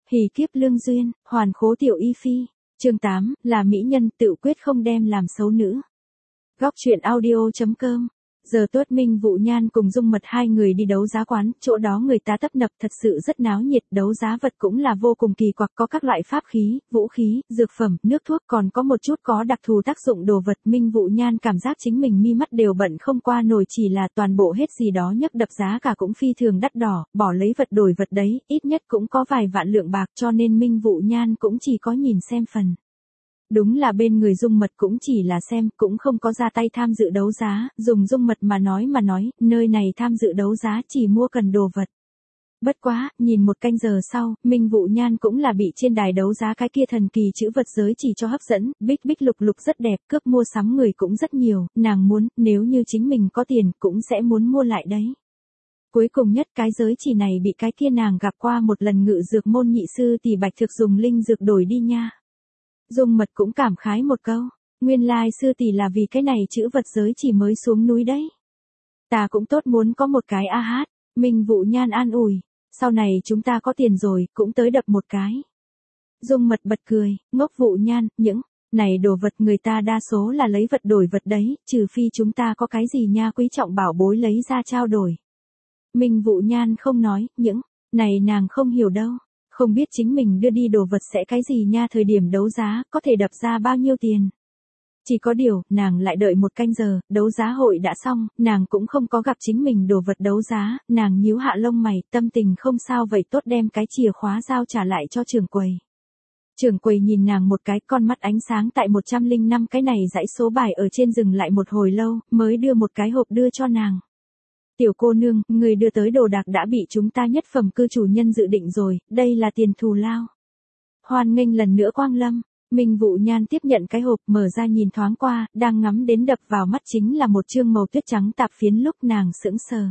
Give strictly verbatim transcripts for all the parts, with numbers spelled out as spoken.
Hỉ kiếp lương duyên, hoàn khố tiểu y phi. Chương tám, là mỹ nhân tự quyết không đem làm xấu nữ. Góc truyện audio chấm com. Giờ tuất Minh Vũ Nhan cùng Dung Mật hai người đi đấu giá quán, chỗ đó người ta tấp nập thật sự rất náo nhiệt, đấu giá vật cũng là vô cùng kỳ quặc, có các loại pháp khí, vũ khí, dược phẩm, nước thuốc, còn có một chút có đặc thù tác dụng đồ vật. Minh Vũ Nhan cảm giác chính mình mi mắt đều bận không qua nổi, chỉ là toàn bộ hết gì đó nhấc đập giá cả cũng phi thường đắt đỏ, bỏ lấy vật đổi vật đấy, ít nhất cũng có vài vạn lượng bạc, cho nên Minh Vũ Nhan cũng chỉ có nhìn xem phần. Đúng là bên người Dung Mật cũng chỉ là xem, cũng không có ra tay tham dự đấu giá, dùng Dung Mật mà nói mà nói, nơi này tham dự đấu giá chỉ mua cần đồ vật. Bất quá, nhìn một canh giờ sau, Minh Vũ Nhan cũng là bị trên đài đấu giá cái kia thần kỳ chữ vật giới chỉ cho hấp dẫn, bích bích lục lục rất đẹp, cướp mua sắm người cũng rất nhiều, nàng muốn, nếu như chính mình có tiền, cũng sẽ muốn mua lại đấy. Cuối cùng nhất cái giới chỉ này bị cái kia nàng gặp qua một lần ngự dược môn nhị sư tỷ Bạch Thực dùng linh dược đổi đi nha. Dung Mật cũng cảm khái một câu, nguyên lai sư tỷ là vì cái này chữ vật giới chỉ mới xuống núi đấy. Ta cũng tốt muốn có một cái a hát, Minh Vũ Nhan an ủi, sau này chúng ta có tiền rồi, cũng tới đập một cái. Dung Mật bật cười, ngốc Vũ Nhan, những này đồ vật người ta đa số là lấy vật đổi vật đấy, trừ phi chúng ta có cái gì nha quý trọng bảo bối lấy ra trao đổi. Minh Vũ Nhan không nói, những này nàng không hiểu đâu. Không biết chính mình đưa đi đồ vật sẽ cái gì nha, thời điểm đấu giá, có thể đập ra bao nhiêu tiền. Chỉ có điều, nàng lại đợi một canh giờ, đấu giá hội đã xong, nàng cũng không có gặp chính mình đồ vật đấu giá, nàng nhíu hạ lông mày, tâm tình không sao vậy tốt đem cái chìa khóa giao trả lại cho trưởng quầy. Trưởng quầy nhìn nàng một cái, con mắt ánh sáng tại một trăm lẻ năm cái này dãy số bài ở trên dừng lại một hồi lâu, mới đưa một cái hộp đưa cho nàng. Tiểu cô nương, người đưa tới đồ đạc đã bị chúng ta nhất phẩm cư chủ nhân dự định rồi, đây là tiền thù lao. Hoan nghênh lần nữa quang lâm, Minh Vũ Nhan tiếp nhận cái hộp mở ra nhìn thoáng qua, đang ngắm đến đập vào mắt chính là một chương màu tuyết trắng tạp phiến, lúc nàng sững sờ.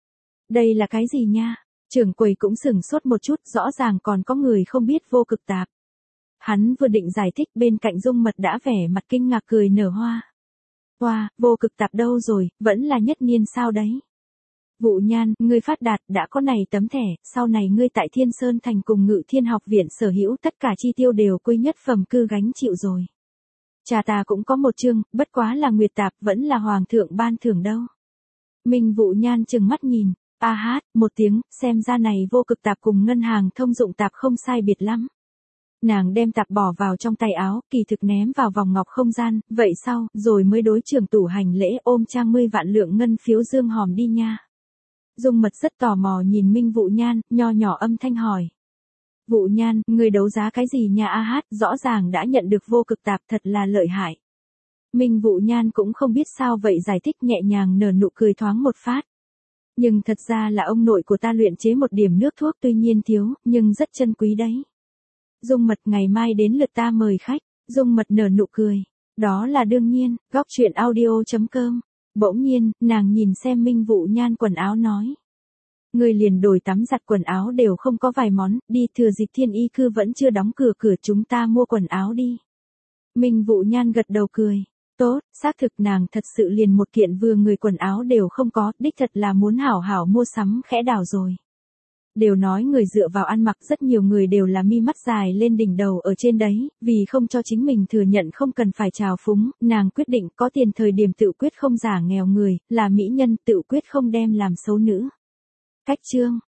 Đây là cái gì nha? Trưởng quầy cũng sửng sốt một chút, rõ ràng còn có người không biết vô cực tạp. Hắn vừa định giải thích, bên cạnh Dung Mật đã vẻ mặt kinh ngạc cười nở hoa. Hoa, vô cực tạp đâu rồi, vẫn là nhất niên sao đấy? Vũ Nhan, ngươi phát đạt, đã có này tấm thẻ, sau này ngươi tại Thiên Sơn Thành cùng Ngự Thiên Học Viện sở hữu tất cả chi tiêu đều quy nhất phẩm cư gánh chịu rồi. Cha ta cũng có một chương, bất quá là nguyệt tạp, vẫn là hoàng thượng ban thưởng đâu. Minh Vũ Nhan chừng mắt nhìn, a hát, một tiếng, xem ra này vô cực tạp cùng ngân hàng thông dụng tạp không sai biệt lắm. Nàng đem tạp bỏ vào trong tay áo, kỳ thực ném vào vòng ngọc không gian, vậy sau, rồi mới đối trưởng tủ hành lễ ôm trang mươi vạn lượng ngân phiếu dương hòm đi nha. Dung Mật rất tò mò nhìn Minh Vũ Nhan, nho nhỏ âm thanh hỏi. Vũ Nhan, người đấu giá cái gì nha a hát, rõ ràng đã nhận được vô cực tạp, thật là lợi hại. Minh Vũ Nhan cũng không biết sao vậy, giải thích nhẹ nhàng nở nụ cười thoáng một phát. Nhưng thật ra là ông nội của ta luyện chế một điểm nước thuốc, tuy nhiên thiếu, nhưng rất chân quý đấy. Dung Mật, ngày mai đến lượt ta mời khách. Dung Mật nở nụ cười. Đó là đương nhiên, góc truyện audio chấm com. Bỗng nhiên, nàng nhìn xem Minh Vũ Nhan quần áo nói. Người liền đổi tắm giặt quần áo đều không có vài món, đi thừa dịp Thiên Y Cư vẫn chưa đóng cửa cửa chúng ta mua quần áo đi. Minh Vũ Nhan gật đầu cười. Tốt, xác thực nàng thật sự liền một kiện vừa người quần áo đều không có, đích thật là muốn hảo hảo mua sắm khẽ đảo rồi. Đều nói người dựa vào ăn mặc, rất nhiều người đều là mi mắt dài lên đỉnh đầu ở trên đấy, vì không cho chính mình thừa nhận không cần phải trào phúng, nàng quyết định có tiền thời điểm tự quyết không giả nghèo người, là mỹ nhân tự quyết không đem làm xấu nữ. Cách chương